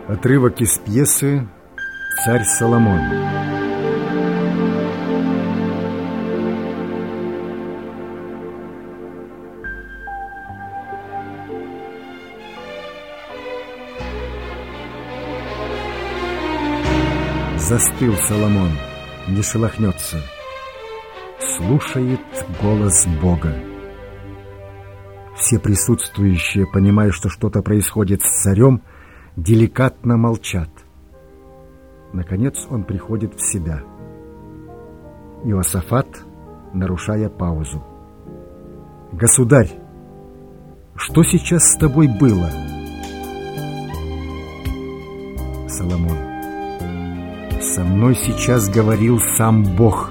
Отрывок из пьесы «Царь Соломон». Застыл Соломон, не шелохнется, слушает голос Бога. Все присутствующие, понимая, что что-то происходит с царем, деликатно молчат. Наконец он приходит в себя. Иосафат, нарушая паузу: «Государь, что сейчас с тобой было?» Соломон: «Со мной сейчас говорил сам Бог.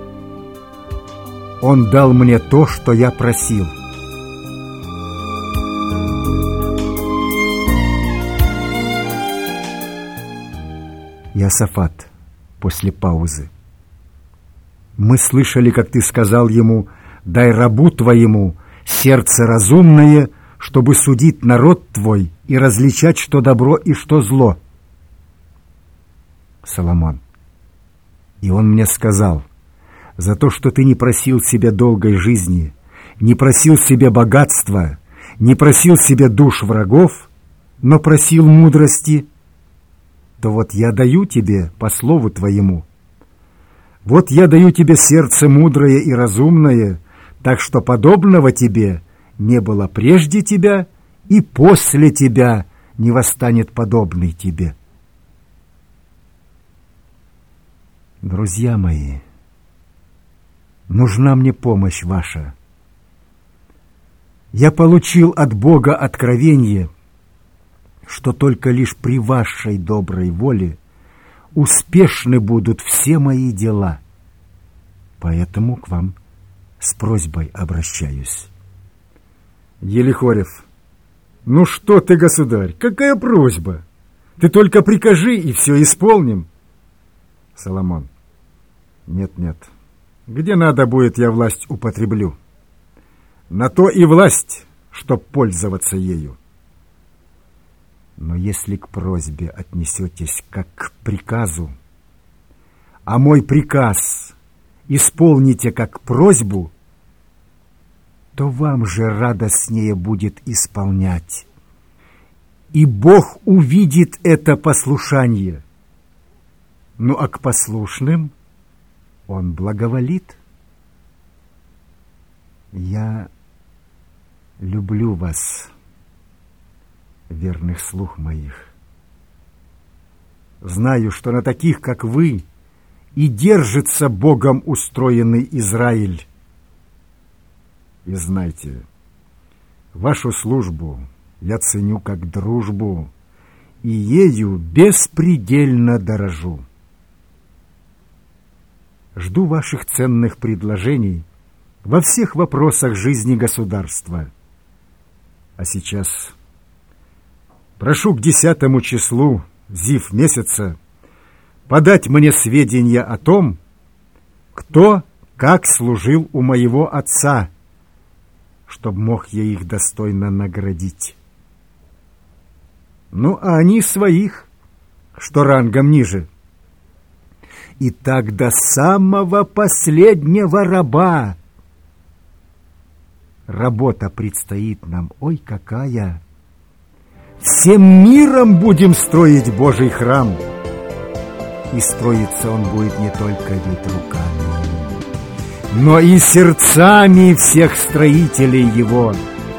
Он дал мне то, что я просил». Иосафат после паузы: «Мы слышали, как ты сказал ему: дай рабу твоему сердце разумное, чтобы судить народ твой и различать, что добро и что зло». Соломон: «И он мне сказал: за то, что ты не просил себе долгой жизни, не просил себе богатства, не просил себе душ врагов, но просил мудрости, то вот я даю тебе по слову твоему. Вот я даю тебе сердце мудрое и разумное, так что подобного тебе не было прежде тебя, и после тебя не восстанет подобный тебе». Друзья мои, нужна мне помощь ваша. Я получил от Бога откровение, что только лишь при вашей доброй воле успешны будут все мои дела. Поэтому к вам с просьбой обращаюсь. Елихорев: «Ну что ты, государь, какая просьба? Ты только прикажи, и все исполним». Соломон: «Нет, где надо будет, я власть употреблю. На то и власть, чтоб пользоваться ею. Но если к просьбе отнесетесь как к приказу, а мой приказ исполните как просьбу, то вам же радостнее будет исполнять, и Бог увидит это послушание. Ну а к послушным Он благоволит. Я люблю вас, верных слуг моих. Знаю, что на таких, как вы, и держится Богом устроенный Израиль. И знайте, вашу службу я ценю как дружбу, и ею беспредельно дорожу. Жду ваших ценных предложений во всех вопросах жизни государства. А сейчас прошу к 10 числу Зив месяца подать мне сведения о том, кто как служил у моего отца, чтоб мог я их достойно наградить. Ну, а они своих, что рангом ниже. И так до самого последнего раба. Работа предстоит нам, ой, какая! Всем миром будем строить Божий храм. И строиться он будет не только ведь руками, но и сердцами всех строителей его.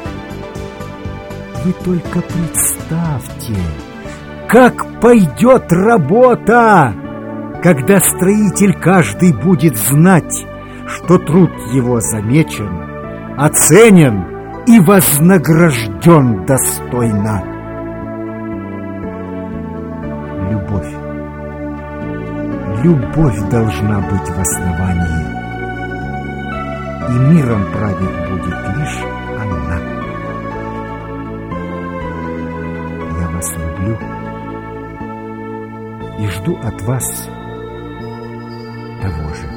Вы только представьте, как пойдет работа, когда строитель каждый будет знать, что труд его замечен, оценен и вознагражден достойно. Любовь должна быть в основании, и миром править будет лишь она. Я вас люблю и жду от вас того же.